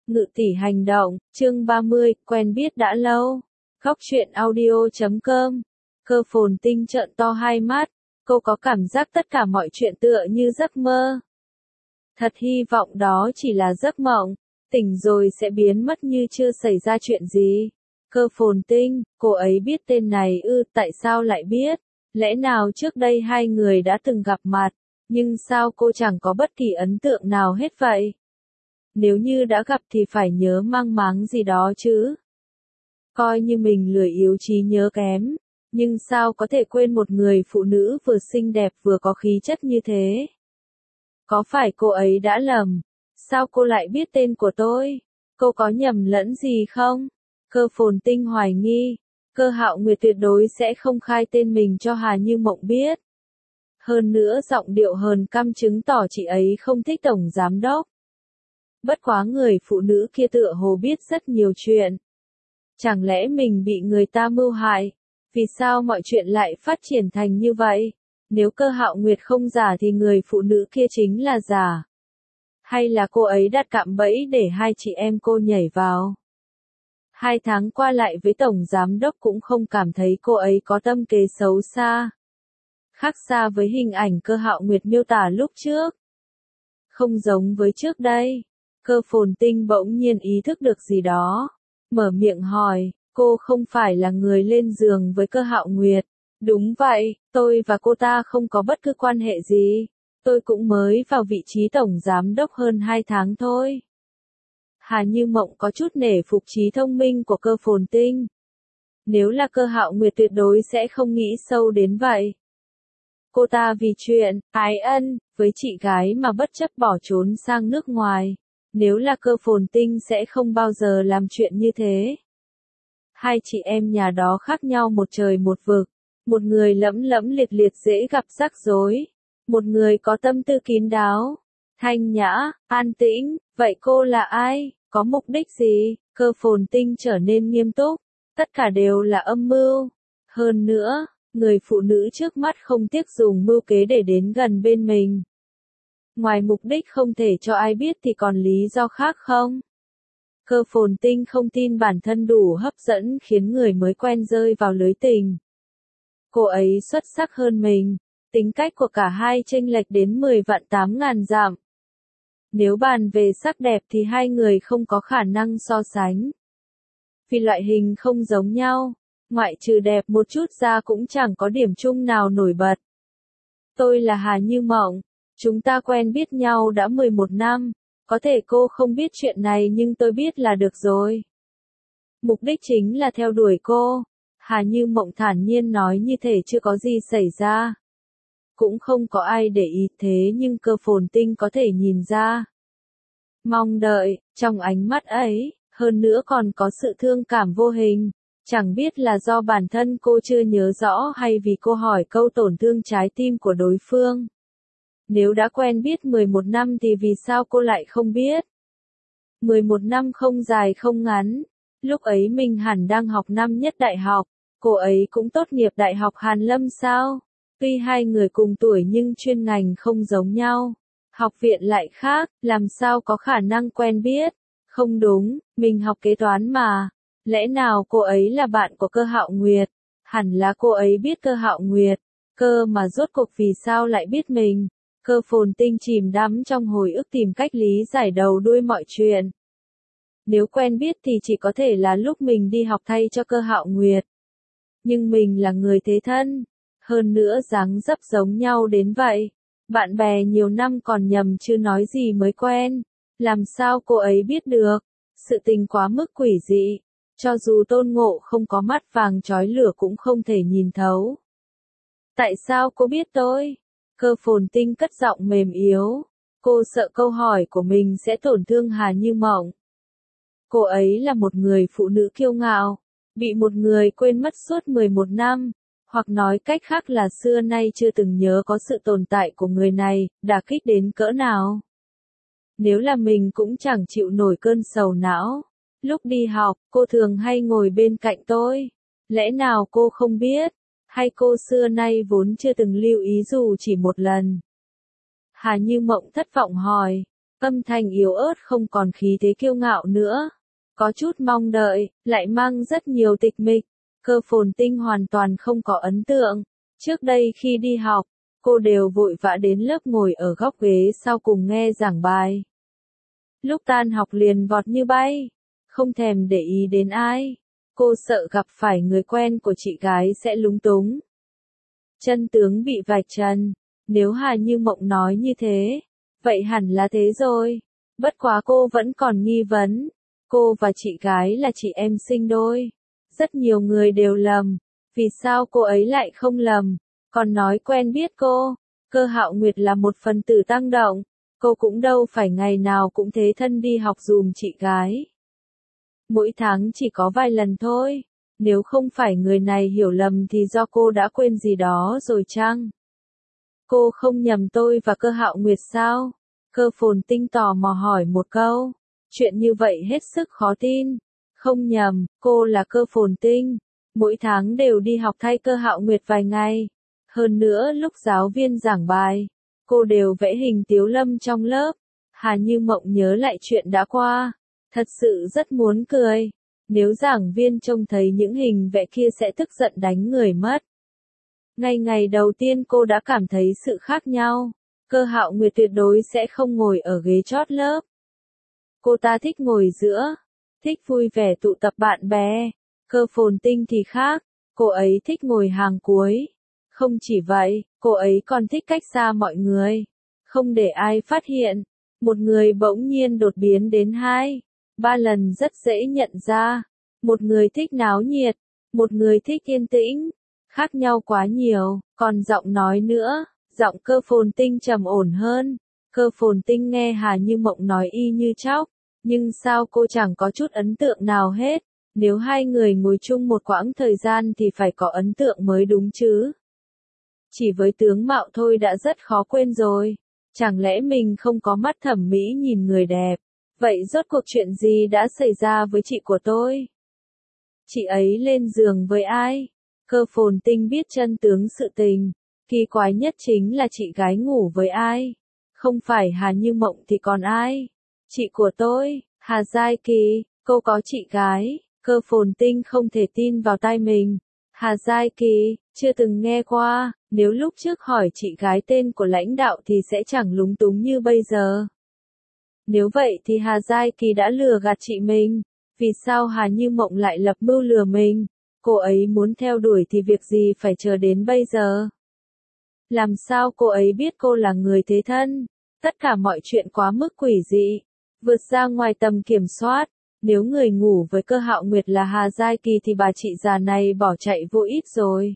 Ngự tỷ hành động, chương 30, quen biết đã lâu. Góc truyện audio.com. Cơ Phồn Tinh trợn to hai mắt, cô có cảm giác tất cả mọi chuyện tựa như giấc mơ. Thật hy vọng đó chỉ là giấc mộng, tỉnh rồi sẽ biến mất như chưa xảy ra chuyện gì. Cơ Phồn Tinh, cô ấy biết tên này ư? Tại sao lại biết? Lẽ nào trước đây hai người đã từng gặp mặt, nhưng sao cô chẳng có bất kỳ ấn tượng nào hết vậy? Nếu như đã gặp thì phải nhớ mang máng gì đó chứ. Coi như mình lười yếu trí nhớ kém, nhưng sao có thể quên một người phụ nữ vừa xinh đẹp vừa có khí chất như thế? Có phải cô ấy đã lầm? Sao cô lại biết tên của tôi? Cô có nhầm lẫn gì không? Cơ Phồn Tinh hoài nghi, Cơ Hạo Nguyệt tuyệt đối sẽ không khai tên mình cho Hà Như Mộng biết. Hơn nữa giọng điệu hờn căm chứng tỏ chị ấy không thích tổng giám đốc. Bất quá người phụ nữ kia tựa hồ biết rất nhiều chuyện. Chẳng lẽ mình bị người ta mưu hại? Vì sao mọi chuyện lại phát triển thành như vậy? Nếu Cơ Hạo Nguyệt không giả thì người phụ nữ kia chính là giả. Hay là cô ấy đặt cạm bẫy để hai chị em cô nhảy vào? 2 tháng qua lại với tổng giám đốc cũng không cảm thấy cô ấy có tâm kế xấu xa. Khác xa với hình ảnh Cơ Hạo Nguyệt miêu tả lúc trước. Không giống với trước đây. Cơ Phồn Tinh bỗng nhiên ý thức được gì đó. Mở miệng hỏi, cô không phải là người lên giường với Cơ Hạo Nguyệt. Đúng vậy, tôi và cô ta không có bất cứ quan hệ gì. Tôi cũng mới vào vị trí tổng giám đốc hơn 2 tháng thôi. Hà Như Mộng có chút nể phục trí thông minh của Cơ Phồn Tinh. Nếu là Cơ Hạo Nguyệt tuyệt đối sẽ không nghĩ sâu đến vậy. Cô ta vì chuyện ái ân với chị gái mà bất chấp bỏ trốn sang nước ngoài. Nếu là Cơ Phồn Tinh sẽ không bao giờ làm chuyện như thế. Hai chị em nhà đó khác nhau một trời một vực. Một người lẫm lẫm liệt liệt dễ gặp rắc rối. Một người có tâm tư kín đáo, thanh nhã, an tĩnh. Vậy cô là ai? Có mục đích gì? Cơ Phồn Tinh trở nên nghiêm túc. Tất cả đều là âm mưu. Hơn nữa, người phụ nữ trước mắt không tiếc dùng mưu kế để đến gần bên mình. Ngoài mục đích không thể cho ai biết thì còn lý do khác không? Cơ Phồn Tinh không tin bản thân đủ hấp dẫn khiến người mới quen rơi vào lưới tình. Cô ấy xuất sắc hơn mình, tính cách của cả hai chênh lệch đến 10 vạn 8 ngàn dặm. Nếu bàn về sắc đẹp thì hai người không có khả năng so sánh. Vì loại hình không giống nhau, ngoại trừ đẹp một chút ra cũng chẳng có điểm chung nào nổi bật. Tôi là Hà Như Mộng. Chúng ta quen biết nhau đã 11 năm, có thể cô không biết chuyện này nhưng tôi biết là được rồi. Mục đích chính là theo đuổi cô. Hà Như Mộng thản nhiên nói như thể chưa có gì xảy ra. Cũng không có ai để ý thế nhưng Cơ Phồn Tinh có thể nhìn ra. Mong đợi, trong ánh mắt ấy, hơn nữa còn có sự thương cảm vô hình. Chẳng biết là do bản thân cô chưa nhớ rõ hay vì cô hỏi câu tổn thương trái tim của đối phương. Nếu đã quen biết 11 năm thì vì sao cô lại không biết? 11 năm không dài không ngắn. Lúc ấy mình hẳn đang học năm nhất đại học. Cô ấy cũng tốt nghiệp đại học Hàn Lâm sao? Tuy hai người cùng tuổi nhưng chuyên ngành không giống nhau. Học viện lại khác, làm sao có khả năng quen biết? Không đúng, mình học kế toán mà. Lẽ nào cô ấy là bạn của Cơ Hạo Nguyệt? Hẳn là cô ấy biết Cơ Hạo Nguyệt. Cơ mà rốt cuộc vì sao lại biết mình? Cơ Phồn Tinh chìm đắm trong hồi ức tìm cách lý giải đầu đuôi mọi chuyện. Nếu quen biết thì chỉ có thể là lúc mình đi học thay cho Cơ Hạo Nguyệt. Nhưng mình là người thế thân. Hơn nữa dáng dấp giống nhau đến vậy. Bạn bè nhiều năm còn nhầm chứ nói gì mới quen. Làm sao cô ấy biết được? Sự tình quá mức quỷ dị. Cho dù Tôn Ngộ không có mắt vàng chói lửa cũng không thể nhìn thấu. Tại sao cô biết tôi? Cơ Phồn Tinh cất giọng mềm yếu. Cô sợ câu hỏi của mình sẽ tổn thương Hà Như Mộng. Cô ấy là một người phụ nữ kiêu ngạo. Bị một người quên mất suốt 11 năm. Hoặc nói cách khác là xưa nay chưa từng nhớ có sự tồn tại của người này, đả kích đến cỡ nào. Nếu là mình cũng chẳng chịu nổi cơn sầu não. Lúc đi học, cô thường hay ngồi bên cạnh tôi. Lẽ nào cô không biết? Hay cô xưa nay vốn chưa từng lưu ý dù chỉ một lần? Hà Như Mộng thất vọng hỏi. Âm thanh yếu ớt không còn khí thế kiêu ngạo nữa. Có chút mong đợi, lại mang rất nhiều tịch mịch. Cơ Phồn Tinh hoàn toàn không có ấn tượng. Trước đây khi đi học, cô đều vội vã đến lớp ngồi ở góc ghế sau cùng nghe giảng bài. Lúc tan học liền vọt như bay, không thèm để ý đến ai. Cô sợ gặp phải người quen của chị gái sẽ lúng túng. Chân tướng bị vạch trần, nếu Hà Như Mộng nói như thế, vậy hẳn là thế rồi. Bất quá cô vẫn còn nghi vấn, cô và chị gái là chị em sinh đôi. Rất nhiều người đều lầm, vì sao cô ấy lại không lầm, còn nói quen biết cô. Cơ Hạo Nguyệt là một phần tử tăng động, cô cũng đâu phải ngày nào cũng thế thân đi học dùm chị gái. Mỗi tháng chỉ có vài lần thôi, nếu không phải người này hiểu lầm thì do cô đã quên gì đó rồi chăng? Cô không nhầm tôi và Cơ Hạo Nguyệt sao? Cơ Phồn Tinh tò mò hỏi một câu. Chuyện như vậy hết sức khó tin. Không nhầm, cô là Cơ Phồn Tinh. Mỗi tháng đều đi học thay Cơ Hạo Nguyệt vài ngày. Hơn nữa lúc giáo viên giảng bài, cô đều vẽ hình Tiếu Lâm trong lớp. Hà Như Mộng nhớ lại chuyện đã qua. Thật sự rất muốn cười. Nếu giảng viên trông thấy những hình vẽ kia sẽ tức giận đánh người mất. Ngay ngày đầu tiên cô đã cảm thấy sự khác nhau. Cơ Hạo Nguyệt tuyệt đối sẽ không ngồi ở ghế chót lớp. Cô ta thích ngồi giữa, thích vui vẻ tụ tập bạn bè. Cơ Phồn Tinh thì khác, cô ấy thích ngồi hàng cuối. Không chỉ vậy, cô ấy còn thích cách xa mọi người, không để ai phát hiện. Một người bỗng nhiên đột biến đến 2, 3 lần rất dễ nhận ra. Một người thích náo nhiệt, một người thích yên tĩnh, khác nhau quá nhiều. Còn giọng nói nữa, giọng Cơ Phồn Tinh trầm ổn hơn. Cơ Phồn Tinh nghe Hà Như Mộng nói y như chóc, nhưng sao cô chẳng có chút ấn tượng nào hết. Nếu hai người ngồi chung một quãng thời gian thì phải có ấn tượng mới đúng chứ. Chỉ với tướng mạo thôi đã rất khó quên rồi. Chẳng lẽ mình không có mắt thẩm mỹ nhìn người đẹp? Vậy rốt cuộc chuyện gì đã xảy ra với chị của tôi? Chị ấy lên giường với ai? Cơ Phồn Tinh biết chân tướng sự tình. Kỳ quái nhất chính là chị gái ngủ với ai? Không phải Hà Như Mộng thì còn ai? Chị của tôi, Hà Giai Kỳ, cô có chị gái. Cơ Phồn Tinh không thể tin vào tai mình. Hà Giai Kỳ, chưa từng nghe qua. Nếu lúc trước hỏi chị gái tên của lãnh đạo thì sẽ chẳng lúng túng như bây giờ. Nếu vậy thì Hà Giai Kỳ đã lừa gạt chị mình. Vì sao Hà Như Mộng lại lập mưu lừa mình? Cô ấy muốn theo đuổi thì việc gì phải chờ đến bây giờ? Làm sao cô ấy biết cô là người thế thân? Tất cả mọi chuyện quá mức quỷ dị, vượt ra ngoài tầm kiểm soát. Nếu người ngủ với Cơ Hạo Nguyệt là Hà Giai Kỳ thì bà chị già này bỏ chạy vô ích rồi.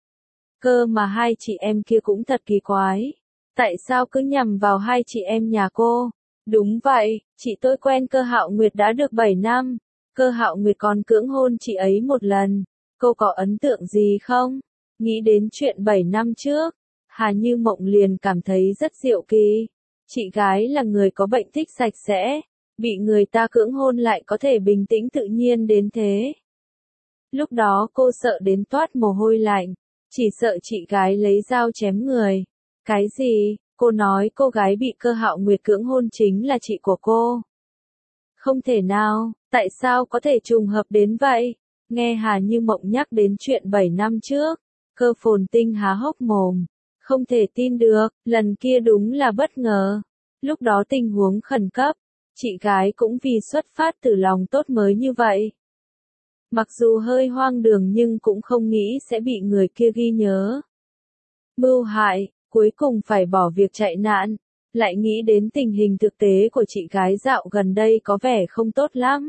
Cơ mà hai chị em kia cũng thật kỳ quái. Tại sao cứ nhằm vào hai chị em nhà cô? Đúng vậy, chị tôi quen Cơ Hạo Nguyệt đã được 7 năm. Cơ Hạo Nguyệt còn cưỡng hôn chị ấy một lần. Cô có ấn tượng gì không? Nghĩ đến chuyện 7 năm trước, Hà Như Mộng liền cảm thấy rất diệu kỳ. Chị gái là người có bệnh thích sạch sẽ, bị người ta cưỡng hôn lại có thể bình tĩnh tự nhiên đến thế. Lúc đó cô sợ đến toát mồ hôi lạnh, chỉ sợ chị gái lấy dao chém người. Cái gì? Cô nói cô gái bị Cơ Hạo Nguyệt cưỡng hôn chính là chị của cô. Không thể nào, tại sao có thể trùng hợp đến vậy? Nghe Hà Như Mộng nhắc đến chuyện 7 năm trước, Cơ Phồn Tinh há hốc mồm. Không thể tin được, lần kia đúng là bất ngờ. Lúc đó tình huống khẩn cấp, chị gái cũng vì xuất phát từ lòng tốt mới như vậy. Mặc dù hơi hoang đường nhưng cũng không nghĩ sẽ bị người kia ghi nhớ. Mưu hại, cuối cùng phải bỏ việc chạy nạn. Lại nghĩ đến tình hình thực tế của chị gái dạo gần đây có vẻ không tốt lắm.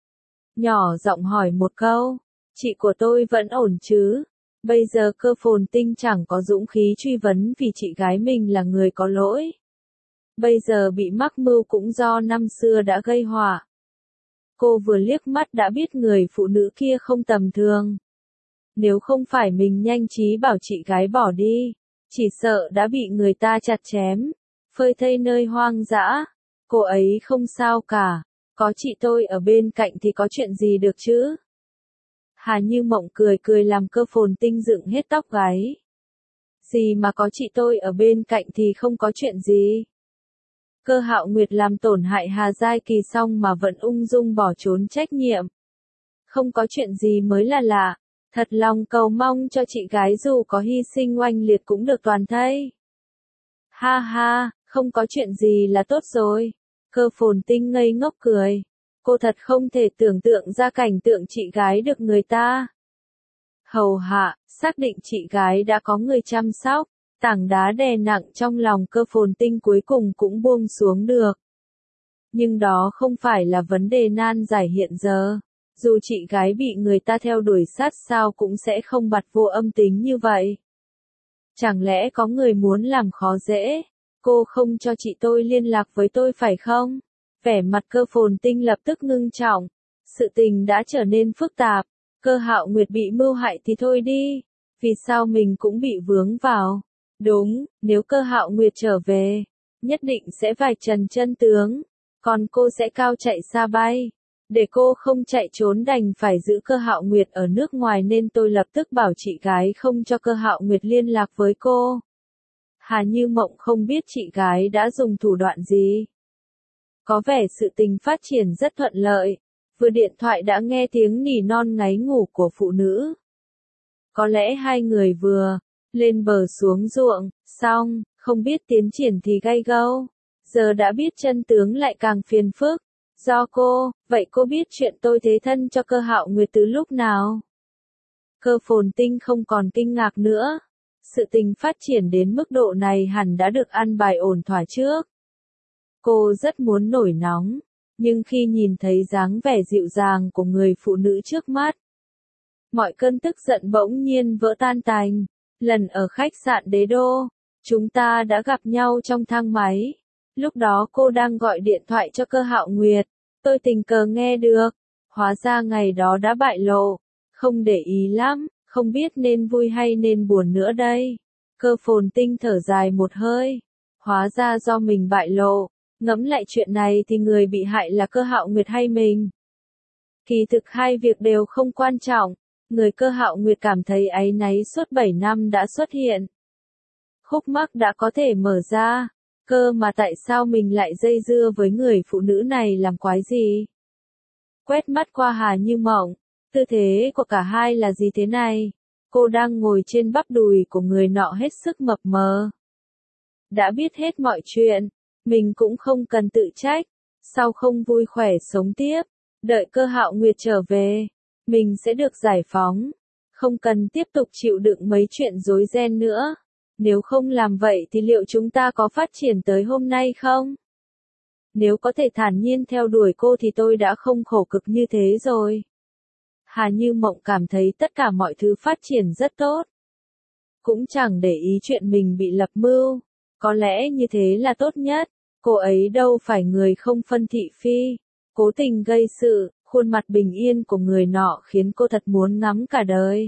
Nhỏ giọng hỏi một câu, chị của tôi vẫn ổn chứ? Bây giờ Cơ Phồn Tinh chẳng có dũng khí truy vấn vì chị gái mình là người có lỗi. Bây giờ bị mắc mưu cũng do năm xưa đã gây họa. Cô vừa liếc mắt đã biết người phụ nữ kia không tầm thường. Nếu không phải mình nhanh trí bảo chị gái bỏ đi, chỉ sợ đã bị người ta chặt chém, phơi thây nơi hoang dã. Cô ấy không sao cả, có chị tôi ở bên cạnh thì có chuyện gì được chứ? Hà Như Mộng cười cười làm Cơ Phồn Tinh dựng hết tóc gáy. Gì mà có chị tôi ở bên cạnh thì không có chuyện gì? Cơ Hạo Nguyệt làm tổn hại Hà Giai Kỳ xong mà vẫn ung dung bỏ trốn trách nhiệm. Không có chuyện gì mới là lạ, thật lòng cầu mong cho chị gái dù có hy sinh oanh liệt cũng được toàn thây. Ha ha, không có chuyện gì là tốt rồi. Cơ Phồn Tinh ngây ngốc cười. Cô thật không thể tưởng tượng ra cảnh tượng chị gái được người ta hầu hạ, xác định chị gái đã có người chăm sóc. Tảng đá đè nặng trong lòng Cơ Phồn Tinh cuối cùng cũng buông xuống được. Nhưng đó không phải là vấn đề nan giải hiện giờ. Dù chị gái bị người ta theo đuổi sát sao cũng sẽ không bặt vô âm tính như vậy. Chẳng lẽ có người muốn làm khó dễ? Cô không cho chị tôi liên lạc với tôi phải không? Vẻ mặt Cơ Phồn Tinh lập tức ngưng trọng. Sự tình đã trở nên phức tạp. Cơ Hạo Nguyệt bị mưu hại thì thôi đi. Vì sao mình cũng bị vướng vào? Đúng, nếu Cơ Hạo Nguyệt trở về, nhất định sẽ vạch trần chân tướng. Còn cô sẽ cao chạy xa bay. Để cô không chạy trốn đành phải giữ Cơ Hạo Nguyệt ở nước ngoài nên tôi lập tức bảo chị gái không cho Cơ Hạo Nguyệt liên lạc với cô. Hà Như Mộng không biết chị gái đã dùng thủ đoạn gì. Có vẻ sự tình phát triển rất thuận lợi. Vừa điện thoại đã nghe tiếng nỉ non ngáy ngủ của phụ nữ. Có lẽ hai người vừa lên bờ xuống ruộng, xong, không biết tiến triển thì gay go. Giờ đã biết chân tướng lại càng phiền phức. Do cô, vậy cô biết chuyện tôi thế thân cho Cơ Hạo Nguyệt từ lúc nào? Cơ Phồn Tinh không còn kinh ngạc nữa. Sự tình phát triển đến mức độ này hẳn đã được ăn bài ổn thỏa trước. Cô rất muốn nổi nóng, nhưng khi nhìn thấy dáng vẻ dịu dàng của người phụ nữ trước mắt, mọi cơn tức giận bỗng nhiên vỡ tan tành. Lần ở khách sạn Đế Đô, chúng ta đã gặp nhau trong thang máy. Lúc đó cô đang gọi điện thoại cho Cơ Hạo Nguyệt. Tôi tình cờ nghe được. Hóa ra ngày đó đã bại lộ. Không để ý lắm, không biết nên vui hay nên buồn nữa đây. Cơ Phồn Tinh thở dài một hơi. Hóa ra do mình bại lộ. Ngẫm lại chuyện này thì người bị hại là Cơ Hạo Nguyệt hay mình? Kỳ thực hai việc đều không quan trọng. Người Cơ Hạo Nguyệt cảm thấy áy náy suốt 7 năm đã xuất hiện. Khúc mắc đã có thể mở ra. Cơ mà tại sao mình lại dây dưa với người phụ nữ này làm quái gì? Quét mắt qua Hà Như Mộng, tư thế của cả hai là gì thế này? Cô đang ngồi trên bắp đùi của người nọ hết sức mập mờ. Đã biết hết mọi chuyện, mình cũng không cần tự trách. Sao không vui khỏe sống tiếp? Đợi Cơ Hạo Nguyệt trở về, mình sẽ được giải phóng. Không cần tiếp tục chịu đựng mấy chuyện rối ren nữa. Nếu không làm vậy thì liệu chúng ta có phát triển tới hôm nay không? Nếu có thể thản nhiên theo đuổi cô thì tôi đã không khổ cực như thế rồi. Hà Như Mộng cảm thấy tất cả mọi thứ phát triển rất tốt. Cũng chẳng để ý chuyện mình bị lập mưu. Có lẽ như thế là tốt nhất. Cô ấy đâu phải người không phân thị phi. Cố tình gây sự, khuôn mặt bình yên của người nọ khiến cô thật muốn ngắm cả đời.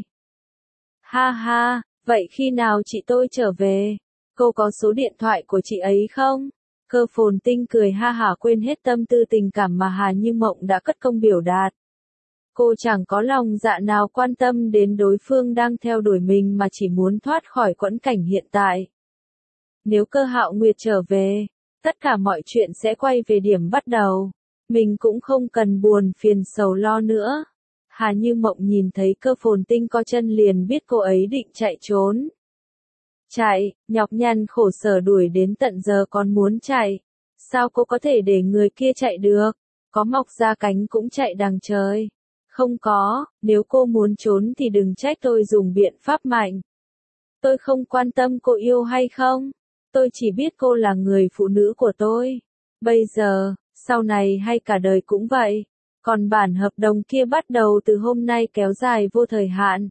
Ha ha, vậy khi nào chị tôi trở về? Cô có số điện thoại của chị ấy không? Cơ Phồn Tinh cười ha hả quên hết tâm tư tình cảm mà Hà Như Mộng đã cất công biểu đạt. Cô chẳng có lòng dạ nào quan tâm đến đối phương đang theo đuổi mình mà chỉ muốn thoát khỏi quẫn cảnh hiện tại. Nếu Cơ Hạo Nguyệt trở về, tất cả mọi chuyện sẽ quay về điểm bắt đầu. Mình cũng không cần buồn phiền sầu lo nữa. Hà Như Mộng nhìn thấy Cơ Phồn Tinh co chân liền biết cô ấy định chạy trốn. Chạy, nhọc nhằn khổ sở đuổi đến tận giờ còn muốn chạy. Sao cô có thể để người kia chạy được? Có mọc ra cánh cũng chạy đằng trời. Không có, nếu cô muốn trốn thì đừng trách tôi dùng biện pháp mạnh. Tôi không quan tâm cô yêu hay không. Tôi chỉ biết cô là người phụ nữ của tôi. Bây giờ, sau này hay cả đời cũng vậy. Còn bản hợp đồng kia bắt đầu từ hôm nay kéo dài vô thời hạn.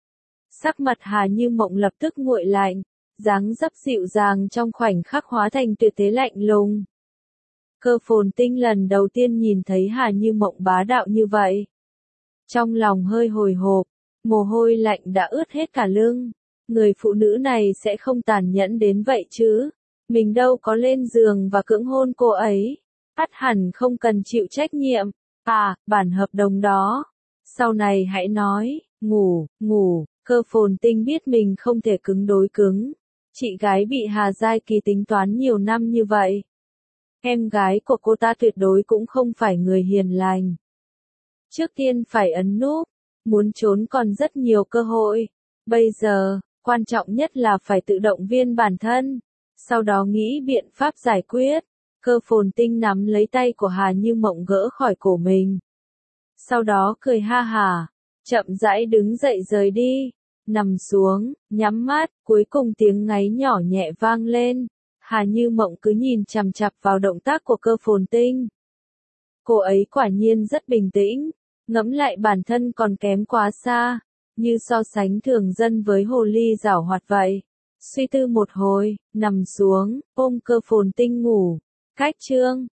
Sắc mặt Hà Như Mộng lập tức nguội lạnh, dáng dấp dịu dàng trong khoảnh khắc hóa thành tuyệt thế lạnh lùng. Cơ Phồn Tinh lần đầu tiên nhìn thấy Hà Như Mộng bá đạo như vậy. Trong lòng hơi hồi hộp, mồ hôi lạnh đã ướt hết cả lưng. Người phụ nữ này sẽ không tàn nhẫn đến vậy chứ. Mình đâu có lên giường và cưỡng hôn cô ấy. Ắt hẳn không cần chịu trách nhiệm. À, bản hợp đồng đó. Sau này hãy nói, ngủ. Cơ Phồn Tinh biết mình không thể cứng đối cứng. Chị gái bị Hà Giai Kỳ tính toán nhiều năm như vậy. Em gái của cô ta tuyệt đối cũng không phải người hiền lành. Trước tiên phải ấn núp, muốn trốn còn rất nhiều cơ hội. Bây giờ, quan trọng nhất là phải tự động viên bản thân, sau đó nghĩ biện pháp giải quyết. Cơ Phồn Tinh nắm lấy tay của Hà Như Mộng gỡ khỏi cổ mình. Sau đó cười ha hả, chậm rãi đứng dậy rời đi, nằm xuống, nhắm mắt, cuối cùng tiếng ngáy nhỏ nhẹ vang lên. Hà Như Mộng cứ nhìn chằm chằm vào động tác của Cơ Phồn Tinh. Cô ấy quả nhiên rất bình tĩnh, ngẫm lại bản thân còn kém quá xa, như so sánh thường dân với hồ ly giảo hoạt vậy. Suy tư một hồi, nằm xuống, ôm Cơ Phồn Tinh ngủ. Cách chương